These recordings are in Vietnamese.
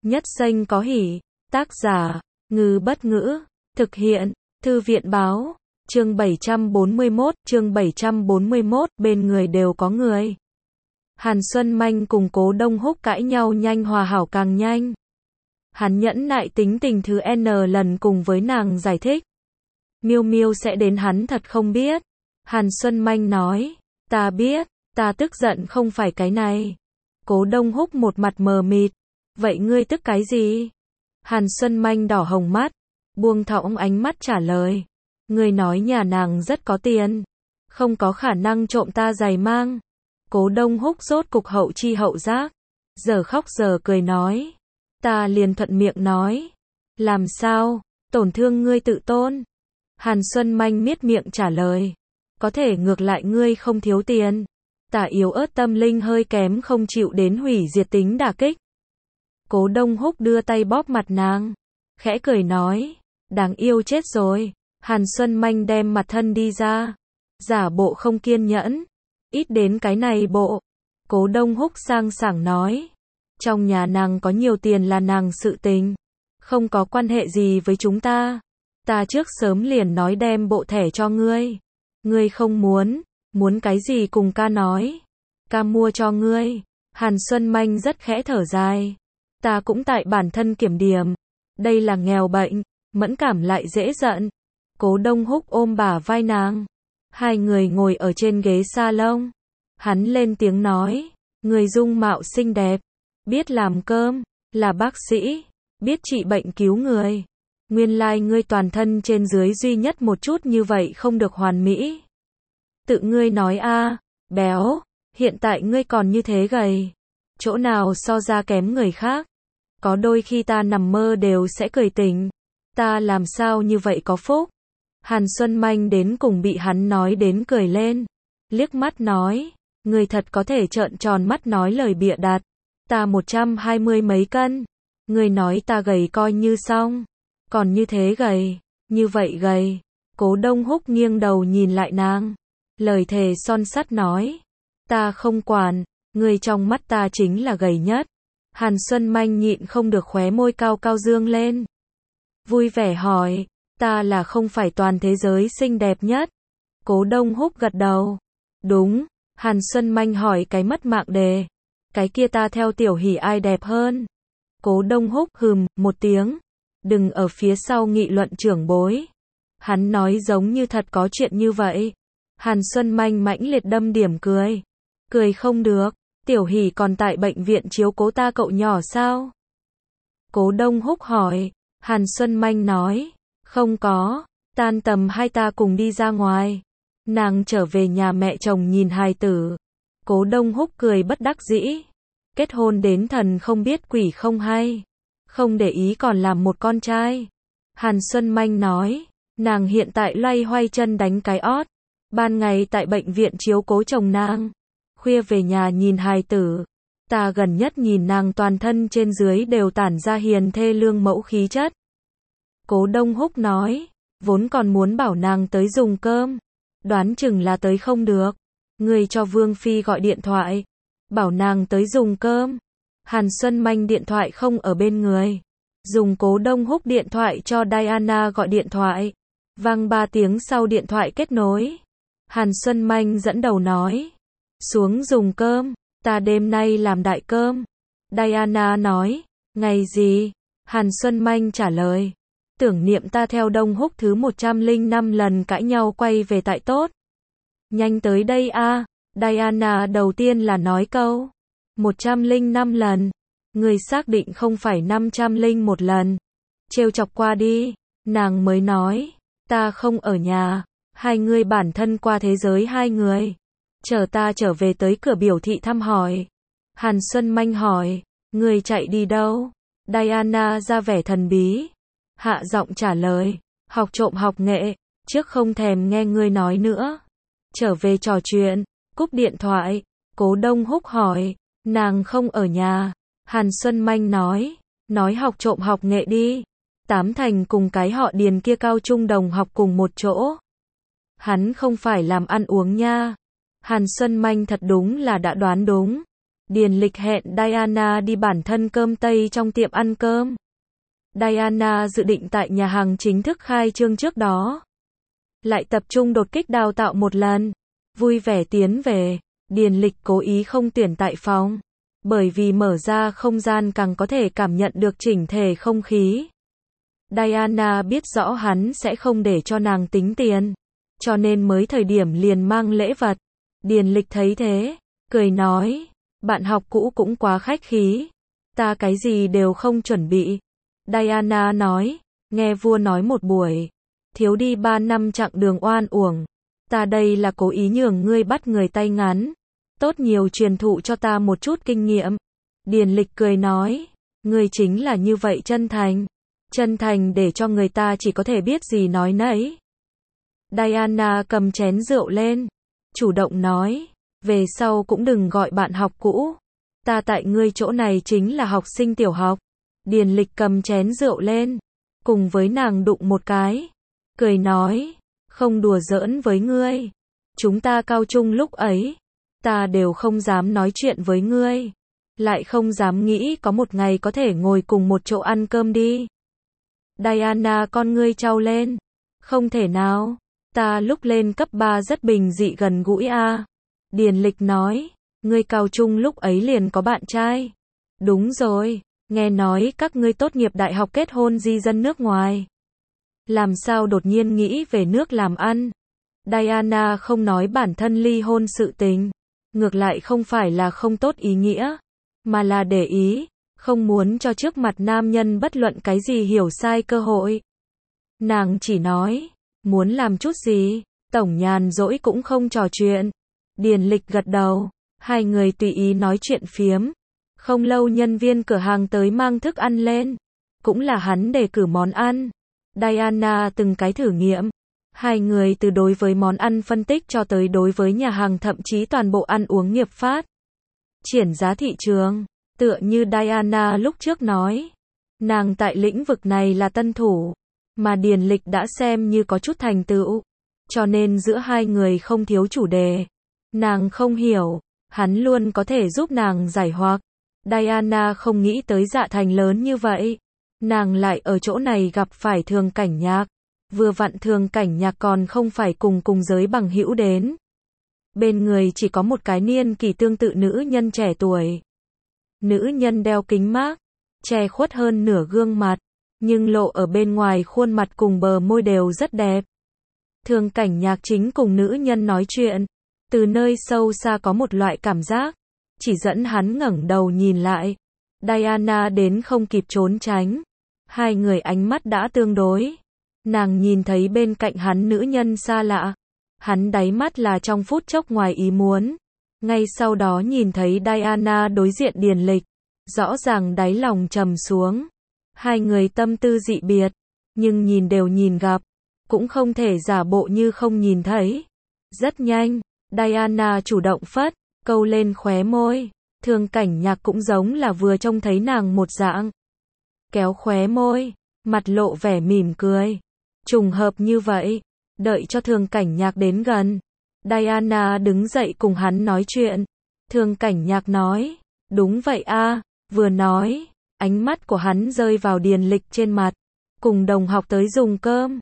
Nhất Xanh có hỉ. Tác giả, Ngư Bất Ngữ. Thực hiện, Thư viện Báo. Chương 741, bên người đều có người. Hàn Xuân Manh cùng Cố Đông Húc cãi nhau nhanh hòa hảo càng nhanh. Hắn nhẫn nại tính tình thứ N lần cùng với nàng giải thích. Miêu Miêu sẽ đến hắn thật không biết. Hàn Xuân Manh nói, ta biết, ta tức giận không phải cái này. Cố Đông Húc một mặt mờ mịt, vậy ngươi tức cái gì? Hàn Xuân Manh đỏ hồng mắt, buông thõng ánh mắt trả lời, ngươi nói nhà nàng rất có tiền, không có khả năng trộm ta giày mang. Cố Đông Húc rốt cục hậu chi hậu giác, giờ khóc giờ cười nói, ta liền thuận miệng nói, làm sao, tổn thương ngươi tự tôn. Hàn Xuân Manh miết miệng trả lời, có thể ngược lại ngươi không thiếu tiền. Tả yếu ớt tâm linh hơi kém không chịu đến hủy diệt tính đả kích. Cố Đông Húc đưa tay bóp mặt nàng, khẽ cười nói, đáng yêu chết rồi. Hàn Xuân Manh đem mặt thân đi ra, giả bộ không kiên nhẫn, ít đến cái này bộ. Cố Đông Húc sang sảng nói, trong nhà nàng có nhiều tiền là nàng sự tình, không có quan hệ gì với chúng ta. Ta trước sớm liền nói đem bộ thẻ cho ngươi. Ngươi không muốn, muốn cái gì cùng ca nói. Ca mua cho ngươi. Hàn Xuân Manh rất khẽ thở dài. Ta cũng tại bản thân kiểm điểm. Đây là nghèo bệnh, mẫn cảm lại dễ giận. Cố Đông Húc ôm bả vai nàng. Hai người ngồi ở trên ghế salon. Hắn lên tiếng nói, người dung mạo xinh đẹp, biết làm cơm, là bác sĩ, biết trị bệnh cứu người. Nguyên lai ngươi toàn thân trên dưới duy nhất một chút như vậy không được hoàn mỹ. Tự ngươi nói a, béo, hiện tại ngươi còn như thế gầy. Chỗ nào so ra kém người khác. Có đôi khi ta nằm mơ đều sẽ cười tỉnh. Ta làm sao như vậy có phúc. Hàn Xuân Manh đến cùng bị hắn nói đến cười lên. Liếc mắt nói, ngươi thật có thể trợn tròn mắt nói lời bịa đặt. Ta 120 mấy cân. Ngươi nói ta gầy coi như xong. Còn như thế gầy, như vậy gầy. Cố Đông Húc nghiêng đầu nhìn lại nàng. Lời thề son sắt nói, ta không quản, ngươi trong mắt ta chính là gầy nhất. Hàn Xuân Manh nhịn không được khóe môi cao cao dương lên. Vui vẻ hỏi, ta là không phải toàn thế giới xinh đẹp nhất. Cố Đông Húc gật đầu. Đúng. Hàn Xuân Manh hỏi cái mất mạng đề. Cái kia ta theo Tiểu Hỷ ai đẹp hơn? Cố Đông Húc một tiếng. Đừng ở phía sau nghị luận trưởng bối. Hắn nói giống như thật có chuyện như vậy. Hàn Xuân Manh mãnh liệt đâm điểm cười. Cười không được, Tiểu Hỷ còn tại bệnh viện chiếu cố ta cậu nhỏ sao? Cố Đông Húc hỏi. Hàn Xuân Manh nói, không có, tan tầm hai ta cùng đi ra ngoài. Nàng trở về nhà mẹ chồng nhìn hài tử. Cố Đông Húc cười bất đắc dĩ. Kết hôn đến thần không biết quỷ không hay. Không để ý còn làm một con trai. Hàn Xuân Manh nói, nàng hiện tại loay hoay chân đánh cái ót. Ban ngày tại bệnh viện chiếu cố chồng nàng. Khuya về nhà nhìn hài tử. Ta gần nhất nhìn nàng toàn thân trên dưới đều tản ra hiền thê lương mẫu khí chất. Cố Đông Húc nói, vốn còn muốn bảo nàng tới dùng cơm. Đoán chừng là tới không được. Người cho Vương Phi gọi điện thoại. Bảo nàng tới dùng cơm. Hàn Xuân Manh điện thoại không ở bên người. Dùng Cố Đông Húc điện thoại cho Diana gọi điện thoại. Vang 3 tiếng sau điện thoại kết nối. Hàn Xuân Manh dẫn đầu nói. Xuống dùng cơm, ta đêm nay làm đại cơm. Diana nói, ngày gì? Hàn Xuân Manh trả lời. Tưởng niệm ta theo Đông Húc thứ 105 lần cãi nhau quay về tại tốt. Nhanh tới đây a. Diana đầu tiên là nói câu 105 lần. Người xác định không phải 501 lần. Trêu chọc qua đi. Nàng mới nói, ta không ở nhà. Hai người bản thân qua thế giới hai người. Chờ ta trở về tới cửa biểu thị thăm hỏi. Hàn Xuân Manh hỏi, người chạy đi đâu? Diana ra vẻ thần bí. Hạ giọng trả lời, học trộm học nghệ. Trước không thèm nghe ngươi nói nữa. Trở về trò chuyện. Cúp điện thoại. Cố Đông Húc hỏi, nàng không ở nhà. Hàn Xuân Manh nói học trộm học nghệ đi. Tám thành cùng cái họ Điền kia cao trung đồng học cùng một chỗ. Hắn không phải làm ăn uống nha. Hàn Xuân Manh thật đúng là đã đoán đúng. Điền Lịch hẹn Diana đi bản thân cơm Tây trong tiệm ăn cơm. Diana dự định tại nhà hàng chính thức khai trương trước đó. Lại tập trung đột kích đào tạo một lần. Vui vẻ tiến về. Điền Lịch cố ý không tuyển tại phòng. Bởi vì mở ra không gian càng có thể cảm nhận được chỉnh thể không khí. Diana biết rõ hắn sẽ không để cho nàng tính tiền. Cho nên mới thời điểm liền mang lễ vật. Điền Lịch thấy thế. Cười nói. Bạn học cũ cũng quá khách khí. Ta cái gì đều không chuẩn bị. Diana nói. Nghe vua nói một buổi. Thiếu đi 3 năm chặng đường oan uổng. Ta đây là cố ý nhường ngươi bắt người tay ngắn. Tốt nhiều truyền thụ cho ta một chút kinh nghiệm. Điền Lịch cười nói. Ngươi chính là như vậy chân thành. Chân thành để cho người ta chỉ có thể biết gì nói nấy. Diana cầm chén rượu lên. Chủ động nói. Về sau cũng đừng gọi bạn học cũ. Ta tại ngươi chỗ này chính là học sinh tiểu học. Điền Lịch cầm chén rượu lên. Cùng với nàng đụng một cái. Cười nói. Không đùa giỡn với ngươi. Chúng ta cao trung lúc ấy. Ta đều không dám nói chuyện với ngươi. Lại không dám nghĩ có một ngày có thể ngồi cùng một chỗ ăn cơm đi. Diana con ngươi trao lên. Không thể nào. Ta lúc lên cấp 3 rất bình dị gần gũi a. Điền Lịch nói. Ngươi cao trung lúc ấy liền có bạn trai. Đúng rồi. Nghe nói các ngươi tốt nghiệp đại học kết hôn di dân nước ngoài. Làm sao đột nhiên nghĩ về nước làm ăn? Diana không nói bản thân ly hôn sự tình. Ngược lại không phải là không tốt ý nghĩa. Mà là để ý. Không muốn cho trước mặt nam nhân bất luận cái gì hiểu sai cơ hội. Nàng chỉ nói. Muốn làm chút gì. Tổng nhàn rỗi cũng không trò chuyện. Điền Lịch gật đầu. Hai người tùy ý nói chuyện phiếm. Không lâu nhân viên cửa hàng tới mang thức ăn lên. Cũng là hắn đề cử món ăn. Diana từng cái thử nghiệm. Hai người từ đối với món ăn phân tích cho tới đối với nhà hàng thậm chí toàn bộ ăn uống nghiệp phát. Triển giá thị trường. Tựa như Diana lúc trước nói. Nàng tại lĩnh vực này là tân thủ. Mà Điền Lịch đã xem như có chút thành tựu. Cho nên giữa hai người không thiếu chủ đề. Nàng không hiểu. Hắn luôn có thể giúp nàng giải hoặc. Diana không nghĩ tới dạ thành lớn như vậy. Nàng lại ở chỗ này gặp phải Thường Cảnh Nhạc. Vừa vặn Thường Cảnh Nhạc còn không phải cùng giới bằng hữu đến. Bên người chỉ có một cái niên kỳ tương tự nữ nhân trẻ tuổi. Nữ nhân đeo kính mác. Che khuất hơn nửa gương mặt. Nhưng lộ ở bên ngoài khuôn mặt cùng bờ môi đều rất đẹp. Thường Cảnh Nhạc chính cùng nữ nhân nói chuyện. Từ nơi sâu xa có một loại cảm giác. Chỉ dẫn hắn ngẩng đầu nhìn lại. Diana đến không kịp trốn tránh. Hai người ánh mắt đã tương đối. Nàng nhìn thấy bên cạnh hắn nữ nhân xa lạ. Hắn đáy mắt là trong phút chốc ngoài ý muốn. Ngay sau đó nhìn thấy Diana đối diện Điền Lịch. Rõ ràng đáy lòng trầm xuống. Hai người tâm tư dị biệt. Nhưng nhìn đều nhìn gặp. Cũng không thể giả bộ như không nhìn thấy. Rất nhanh. Diana chủ động phất. Câu lên khóe môi. Thường Cảnh Nhạc cũng giống là vừa trông thấy nàng một dạng. Kéo khóe môi. Mặt lộ vẻ mỉm cười. Trùng hợp như vậy. Đợi cho Thường Cảnh Nhạc đến gần. Diana đứng dậy cùng hắn nói chuyện. Thường Cảnh Nhạc nói. Đúng vậy a. Vừa nói. Ánh mắt của hắn rơi vào Điền Lịch trên mặt. Cùng đồng học tới dùng cơm.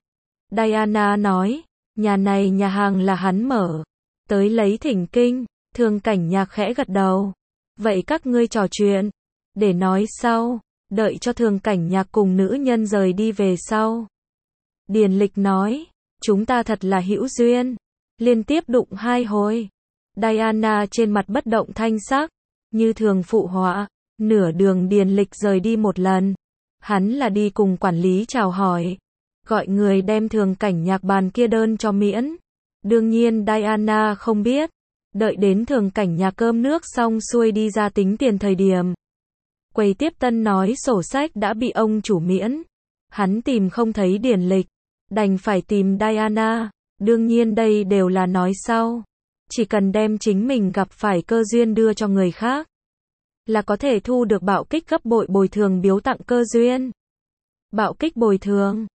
Diana nói. Nhà này nhà hàng là hắn mở. Tới lấy thỉnh kinh. Thường Cảnh Nhạc khẽ gật đầu. Vậy các ngươi trò chuyện. Để nói sau. Đợi cho Thường Cảnh Nhạc cùng nữ nhân rời đi về sau. Điền Lịch nói. Chúng ta thật là hữu duyên. Liên tiếp đụng 2 hồi. Diana trên mặt bất động thanh sắc. Như thường phụ họa. Nửa đường Điền Lịch rời đi một lần. Hắn là đi cùng quản lý chào hỏi. Gọi người đem Thường Cảnh Nhạc bàn kia đơn cho miễn. Đương nhiên Diana không biết. Đợi đến Thường Cảnh Nhạc cơm nước xong xuôi đi ra tính tiền thời điểm. Quầy tiếp tân nói sổ sách đã bị ông chủ miễn. Hắn tìm không thấy Điền Lịch. Đành phải tìm Diana. Đương nhiên đây đều là nói sau. Chỉ cần đem chính mình gặp phải cơ duyên đưa cho người khác. Là có thể thu được bạo kích gấp bội bồi thường biếu tặng cơ duyên. Bạo kích bồi thường.